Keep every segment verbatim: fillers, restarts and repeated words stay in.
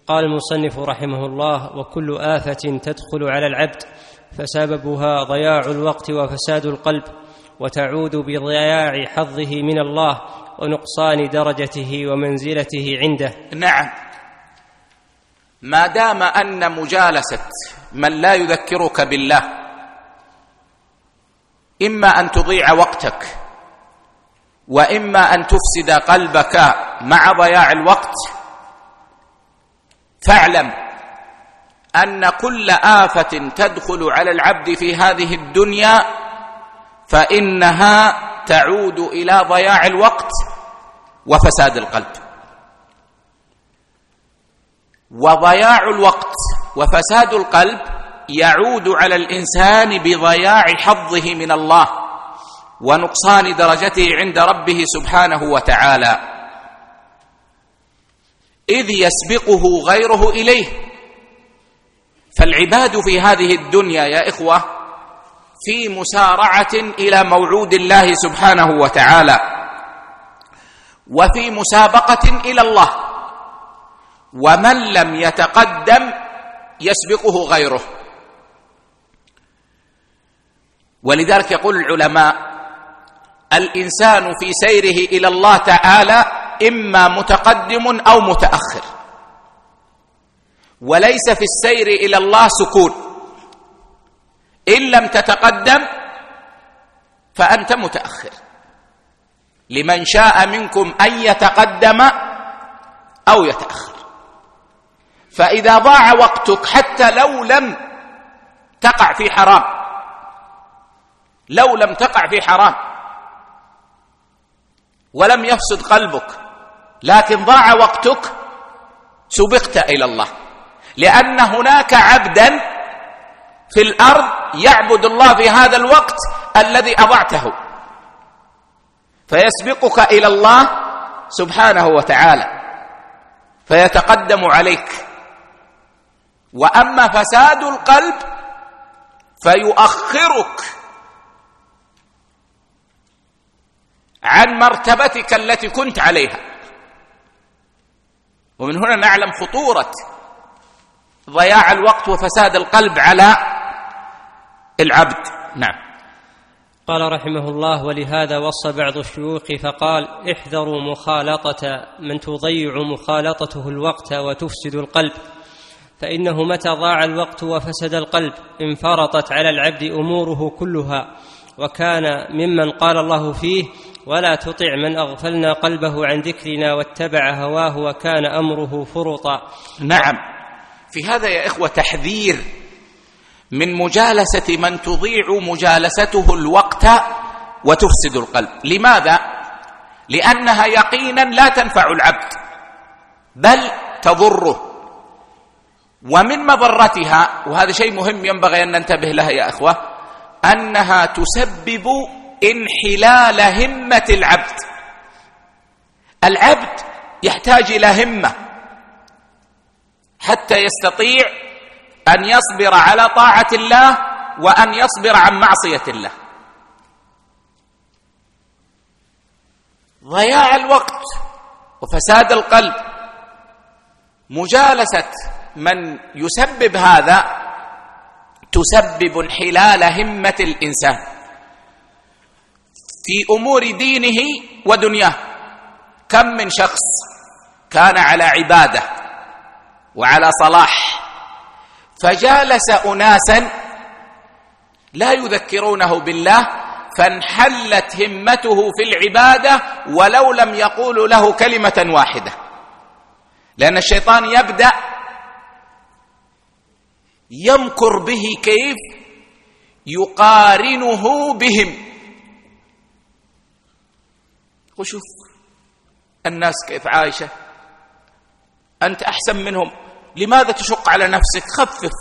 قال المصنف رحمه الله: وكل آفة تدخل على العبد فسببها ضياع الوقت وفساد القلب، وتعود بضياع حظه من الله ونقصان درجته ومنزلته عنده. نعم، ما دام أن مجالسة من لا يذكرك بالله إما أن تضيع وقتك وإما أن تفسد قلبك مع ضياع الوقت، فاعلم أن كل آفة تدخل على العبد في هذه الدنيا فإنها تعود إلى ضياع الوقت وفساد القلب. وضياع الوقت وفساد القلب يعود على الإنسان بضياع حظه من الله ونقصان درجته عند ربه سبحانه وتعالى، إذ يسبقه غيره إليه. فالعباد في هذه الدنيا يا إخوة في مسارعة إلى موعود الله سبحانه وتعالى، وفي مسابقة إلى الله، ومن لم يتقدم يسبقه غيره. ولذلك يقول العلماء: الإنسان في سيره إلى الله تعالى إما متقدم أو متأخر، وليس في السير إلى الله سكون. إن لم تتقدم فأنت متأخر، لمن شاء منكم أن يتقدم أو يتأخر. فإذا ضاع وقتك حتى لو لم تقع في حرام، لو لم تقع في حرام ولم يفسد قلبك، لكن ضاع وقتك، سبقت إلى الله، لأن هناك عبدا في الأرض يعبد الله في هذا الوقت الذي أضعته، فيسبقك إلى الله سبحانه وتعالى فيتقدم عليك. وأما فساد القلب فيؤخرك عن مرتبتك التي كنت عليها. ومن هنا نعلم خطورة ضياع الوقت وفساد القلب على العبد. نعم. قال رحمه الله: ولهذا وصى بعض الشيوخ فقال: احذروا مخالطة من تضيع مخالطته الوقت وتفسد القلب، فإنه متى ضاع الوقت وفسد القلب انفرطت على العبد أموره كلها، وكان ممن قال الله فيه: ولا تطع من أغفلنا قلبه عن ذكرنا واتبع هواه وكان أمره فرطا. نعم، في هذا يا إخوة تحذير من مجالسة من تضيع مجالسته الوقت وتفسد القلب. لماذا؟ لأنها يقينا لا تنفع العبد بل تضره. ومن مضرتها، وهذا شيء مهم ينبغي أن ننتبه لها يا أخوة، أنها تسبب انحلال همة العبد. العبد يحتاج إلى همة حتى يستطيع أن يصبر على طاعة الله وأن يصبر عن معصية الله. ضياع الوقت وفساد القلب، مجالسة من يسبب هذا تسبب انحلال همة الإنسان في أمور دينه ودنياه. كم من شخص كان على عبادة وعلى صلاح فجالس أناسا لا يذكرونه بالله فانحلت همته في العبادة ولو لم يقولوا له كلمة واحدة، لأن الشيطان يبدأ يمكر به كيف يقارنه بهم. وشوف الناس كيف عايشة، أنت أحسن منهم، لماذا تشق على نفسك؟ خفف.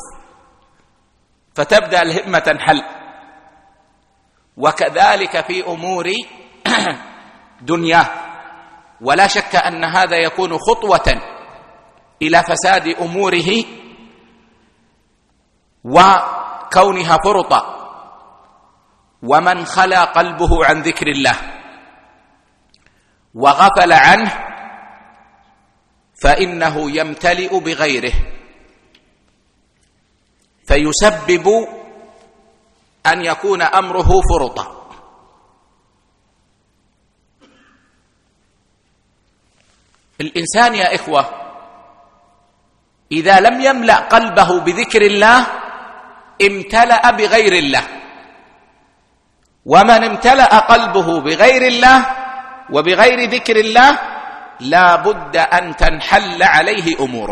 فتبدأ الهمة تنحل. وكذلك في أمور دنياه، ولا شك أن هذا يكون خطوة إلى فساد أموره وكونها فرطة. ومن خلا قلبه عن ذكر الله وغفل عنه فإنه يمتلئ بغيره، فيسبب أن يكون أمره فرطا. الإنسان يا إخوة إذا لم يملأ قلبه بذكر الله امتلأ بغير الله، ومن امتلأ قلبه بغير الله وبغير ذكر الله لا بد أن تنحل عليه أموره.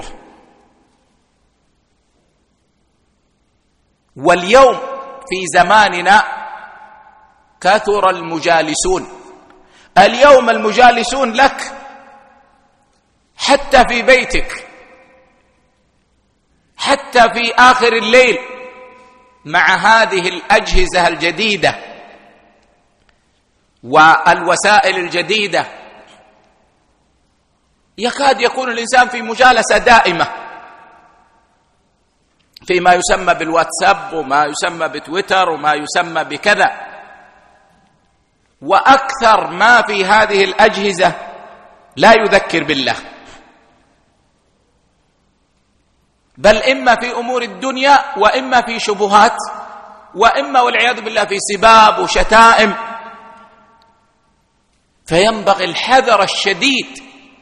واليوم في زماننا كثر المجالسون. اليوم المجالسون لك حتى في بيتك، حتى في آخر الليل، مع هذه الأجهزة الجديدة والوسائل الجديدة يكاد يكون الإنسان في مجالسة دائمة فيما يسمى بالواتساب وما يسمى بتويتر وما يسمى بكذا. وأكثر ما في هذه الأجهزة لا يذكر بالله، بل إما في أمور الدنيا وإما في شبهات وإما والعياذ بالله في سباب وشتائم. فينبغي الحذر الشديد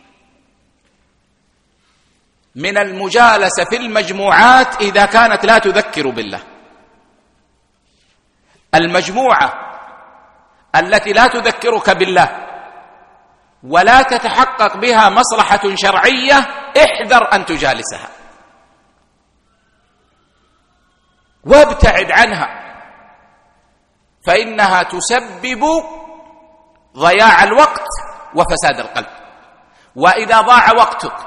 من المجالسة في المجموعات إذا كانت لا تذكر بالله. المجموعة التي لا تذكرك بالله ولا تتحقق بها مصلحة شرعية احذر أن تجالسها وابتعد عنها، فإنها تسبب ضياع الوقت وفساد القلب. وإذا ضاع وقتك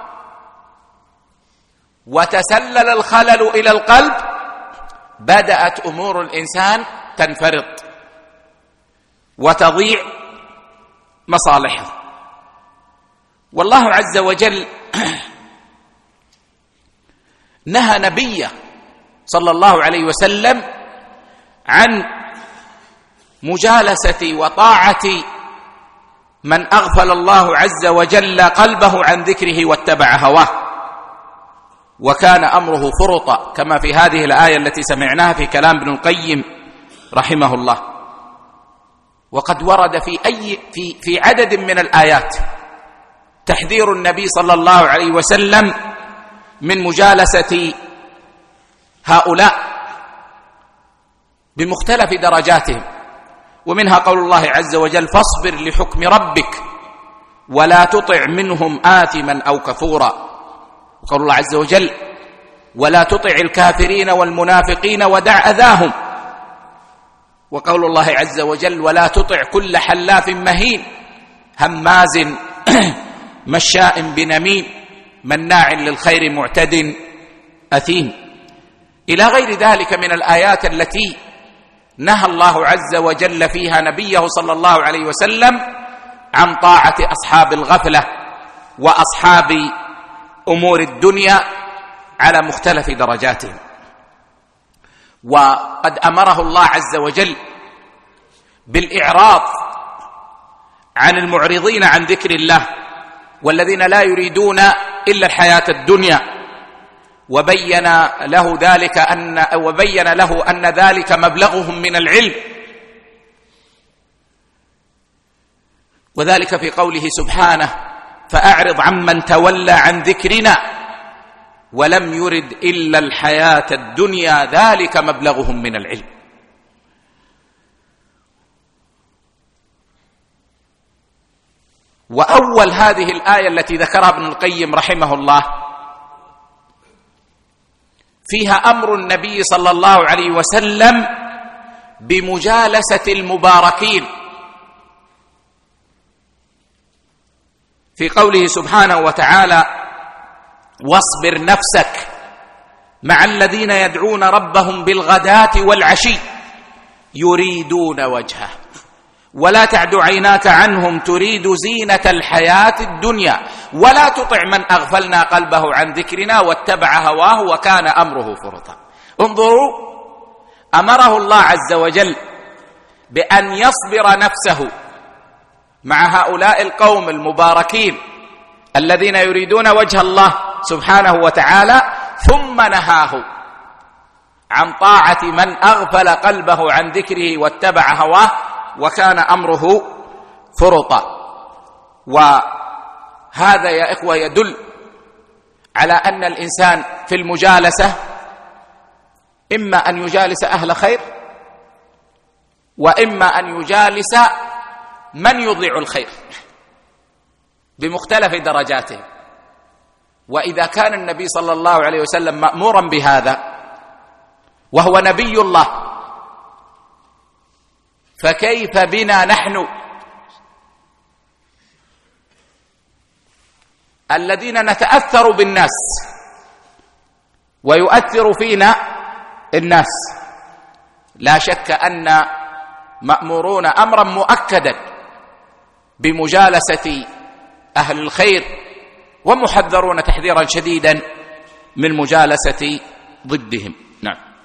وتسلل الخلل إلى القلب بدأت أمور الإنسان تنفرط وتضيع مصالحه. والله عز وجل نهى نبيه صلى الله عليه وسلم عن مجالسة وطاعة من أغفل الله عز وجل قلبه عن ذكره واتبع هواه، وكان أمره فرطا كما في هذه الآية التي سمعناها في كلام ابن القيم رحمه الله. وقد ورد في أي في في عدد من الآيات تحذير النبي صلى الله عليه وسلم من مجالسة هؤلاء بمختلف درجاتهم، ومنها قول الله عز وجل: فاصبر لحكم ربك ولا تطع منهم آثما أو كفورا. وقول الله عز وجل: ولا تطع الكافرين والمنافقين ودع أذاهم. وقول الله عز وجل: ولا تطع كل حلاف مهين هماز مشاء بنميم مناع للخير معتد أثيم، إلى غير ذلك من الآيات التي نهى الله عز وجل فيها نبيه صلى الله عليه وسلم عن طاعة أصحاب الغفلة وأصحاب أمور الدنيا على مختلف درجاتهم. وقد أمره الله عز وجل بالإعراض عن المعرضين عن ذكر الله والذين لا يريدون إلا الحياة الدنيا، وبين له ذلك أن وبين له أن ذلك مبلغهم من العلم، وذلك في قوله سبحانه: فأعرض عمن تولى عن ذكرنا ولم يرد إلا الحياة الدنيا ذلك مبلغهم من العلم. وأول هذه الآية التي ذكرها ابن القيم رحمه الله فيها أمر النبي صلى الله عليه وسلم بمجالسة المباركين، في قوله سبحانه وتعالى: واصبر نفسك مع الذين يدعون ربهم بالغداة والعشي يريدون وجهه ولا تعد عيناك عنهم تريد زينة الحياة الدنيا ولا تطع من أغفلنا قلبه عن ذكرنا واتبع هواه وكان أمره فرطا. انظروا، أمره الله عز وجل بأن يصبر نفسه مع هؤلاء القوم المباركين الذين يريدون وجه الله سبحانه وتعالى، ثم نهاه عن طاعة من أغفل قلبه عن ذكره واتبع هواه وكان أمره فرطا. وهذا يا إخوة يدل على أن الإنسان في المجالسة إما أن يجالس أهل خير، وإما أن يجالس من يضيع الخير بمختلف درجاته. وإذا كان النبي صلى الله عليه وسلم مأمورا بهذا وهو نبي الله، فكيف بنا نحن الذين نتأثر بالناس ويؤثر فينا الناس؟ لا شك أن مأمورون أمرا مؤكدا بمجالسة أهل الخير، ومحذرون تحذيرا شديدا من مجالسة ضدهم. نعم.